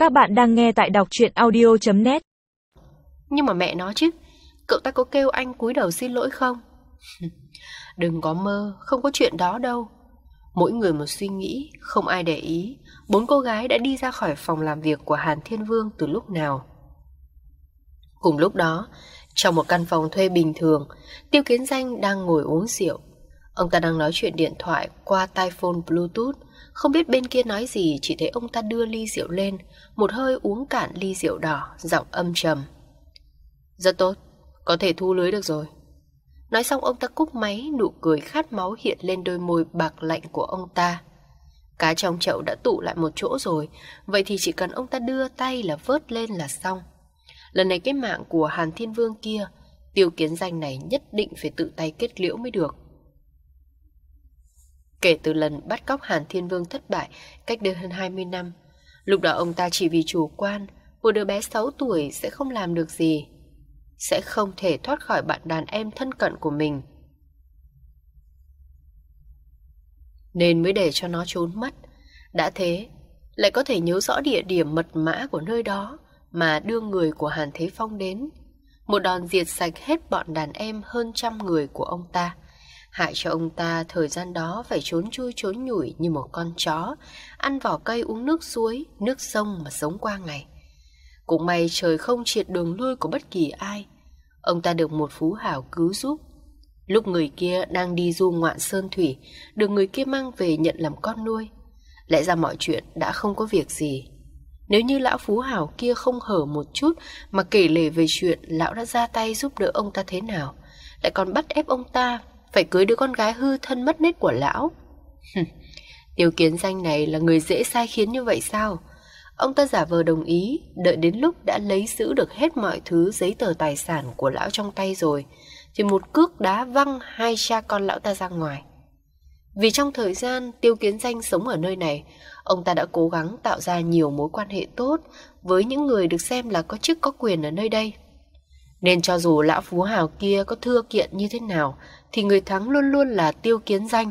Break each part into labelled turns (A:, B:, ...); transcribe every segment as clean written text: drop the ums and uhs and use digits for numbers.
A: Các bạn đang nghe tại đọc truyện audio.net.
B: Nhưng mà mẹ nó chứ, cậu ta có kêu anh cúi đầu xin lỗi không? Đừng có mơ, không có chuyện đó đâu. Mỗi người một suy nghĩ, không ai để ý. 4 cô gái đã đi ra khỏi phòng làm việc của Hàn Thiên Vương từ lúc nào. Cùng lúc đó, trong một căn phòng thuê bình thường, Tiêu Kiến Danh đang ngồi uống rượu. Ông ta đang nói chuyện điện thoại qua tai phone Bluetooth. Không biết bên kia nói gì, chỉ thấy ông ta đưa ly rượu lên, một hơi uống cạn ly rượu đỏ, giọng âm trầm. Rất tốt, có thể thu lưới được rồi. Nói xong ông ta cúp máy, nụ cười khát máu hiện lên đôi môi bạc lạnh của ông ta. Cá trong chậu đã tụ lại một chỗ rồi, vậy thì chỉ cần ông ta đưa tay là vớt lên là xong. Lần này cái mạng của Hàn Thiên Vương kia, Tiêu Kiến Danh này nhất định phải tự tay kết liễu mới được. Kể từ lần bắt cóc Hàn Thiên Vương thất bại cách đây hơn 20 năm, lúc đó ông ta chỉ vì chủ quan, một đứa bé 6 tuổi sẽ không làm được gì, sẽ không thể thoát khỏi bạn đàn em thân cận của mình, nên mới để cho nó trốn mất. Đã thế, lại có thể nhớ rõ địa điểm mật mã của nơi đó mà đưa người của Hàn Thế Phong đến. Một đòn diệt sạch hết bọn đàn em hơn 100 người của ông ta, hại cho ông ta thời gian đó phải trốn chui trốn nhủi như một con chó, ăn vỏ cây uống nước suối, nước sông mà sống qua ngày. Cũng may trời không triệt đường lui của bất kỳ ai. Ông ta được một phú hào cứu giúp. Lúc người kia đang đi du ngoạn sơn thủy, được người kia mang về nhận làm con nuôi. Lẽ ra mọi chuyện đã không có việc gì. Nếu như lão phú hào kia không hở một chút mà kể lể về chuyện lão đã ra tay giúp đỡ ông ta thế nào, lại còn bắt ép ông ta phải cưới đứa con gái hư thân mất nết của lão. Tiêu Kiến Danh này là người dễ sai khiến như vậy sao? Ông ta giả vờ đồng ý, đợi đến lúc đã lấy giữ được hết mọi thứ giấy tờ tài sản của lão trong tay rồi, thì một cước đá văng hai cha con lão ta ra ngoài. Vì trong thời gian Tiêu Kiến Danh sống ở nơi này, ông ta đã cố gắng tạo ra nhiều mối quan hệ tốt với những người được xem là có chức có quyền ở nơi đây. Nên cho dù lão phú hào kia có thưa kiện như thế nào, thì người thắng luôn luôn là Tiêu Kiến Danh.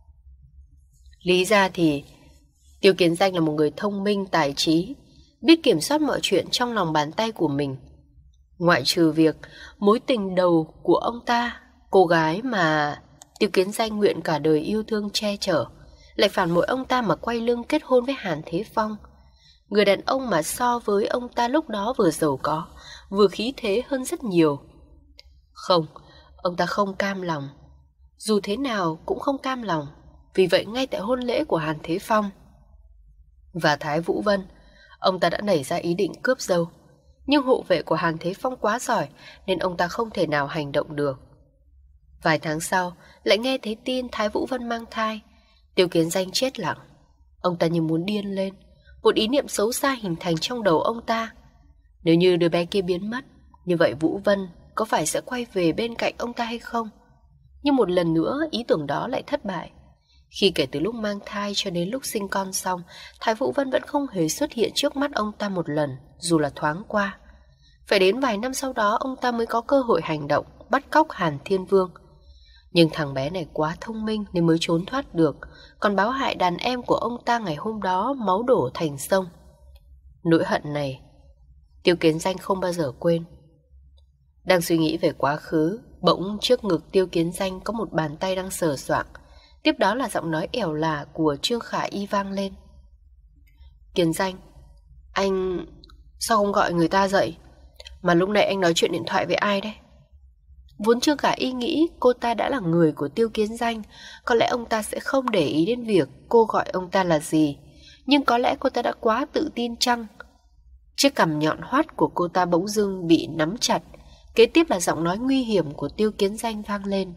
B: Lý ra thì Tiêu Kiến Danh là một người thông minh tài trí, biết kiểm soát mọi chuyện trong lòng bàn tay của mình. Ngoại trừ việc mối tình đầu của ông ta, cô gái mà Tiêu Kiến Danh nguyện cả đời yêu thương che chở, lại phản bội ông ta mà quay lưng kết hôn với Hàn Thế Phong, người đàn ông mà so với ông ta lúc đó vừa giàu có, vừa khí thế hơn rất nhiều. Không, ông ta không cam lòng. Dù thế nào cũng không cam lòng. Vì vậy ngay tại hôn lễ của Hàn Thế Phong và Thái Vũ Vân, ông ta đã nảy ra ý định cướp dâu. Nhưng hộ vệ của Hàn Thế Phong quá giỏi nên ông ta không thể nào hành động được. Vài tháng sau, lại nghe thấy tin Thái Vũ Vân mang thai. Tiêu Kiến Danh chết lặng. Ông ta như muốn điên lên. Một ý niệm xấu xa hình thành trong đầu ông ta. Nếu như đứa bé kia biến mất, như vậy Vũ Vân có phải sẽ quay về bên cạnh ông ta hay không? Nhưng một lần nữa ý tưởng đó lại thất bại. Khi kể từ lúc mang thai cho đến lúc sinh con xong, Thái Vũ Vân vẫn không hề xuất hiện trước mắt ông ta một lần, dù là thoáng qua. Phải đến vài năm sau đó ông ta mới có cơ hội hành động, bắt cóc Hàn Thiên Vương. Nhưng thằng bé này quá thông minh nên mới trốn thoát được, còn báo hại đàn em của ông ta ngày hôm đó máu đổ thành sông. Nỗi hận này Tiêu Kiến Danh không bao giờ quên. Đang suy nghĩ về quá khứ, bỗng trước ngực Tiêu Kiến Danh có một bàn tay đang sờ soạng. Tiếp đó là giọng nói ẻo lả của Trương Khả Y vang lên. Kiến Danh, anh sao không gọi người ta dậy? Mà lúc này anh nói chuyện điện thoại với ai đấy? Vốn Trương Khả Y nghĩ cô ta đã là người của Tiêu Kiến Danh, có lẽ ông ta sẽ không để ý đến việc cô gọi ông ta là gì. Nhưng có lẽ cô ta đã quá tự tin chăng? Chiếc cằm nhọn hoắt của cô ta bỗng dưng bị nắm chặt. Kế tiếp là giọng nói nguy hiểm của Tiêu Kiến Danh vang lên.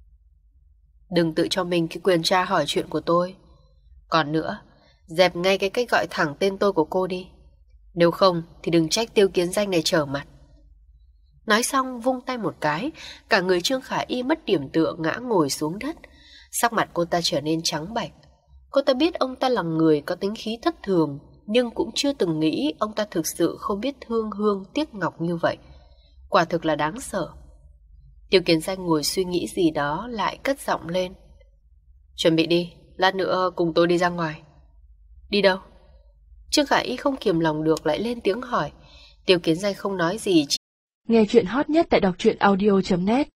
B: Đừng tự cho mình cái quyền tra hỏi chuyện của tôi. Còn nữa, dẹp ngay cái cách gọi thẳng tên tôi của cô đi. Nếu không thì đừng trách Tiêu Kiến Danh này trở mặt. Nói xong vung tay một cái, cả người Trương Khả Y mất điểm tựa ngã ngồi xuống đất. Sắc mặt cô ta trở nên trắng bệch. Cô ta biết ông ta là người có tính khí thất thường, nhưng cũng chưa từng nghĩ ông ta thực sự không biết thương hương tiếc ngọc như vậy. Quả thực là đáng sợ. Tiêu Kiến Danh ngồi suy nghĩ gì đó lại cất giọng lên. Chuẩn bị đi, lát nữa cùng tôi đi ra ngoài. Đi đâu? Trương Khả Y không kiềm lòng được lại lên tiếng hỏi. Tiêu Kiến Danh không nói gì.
A: Nghe chuyện hot nhất tại đọc truyện audio.net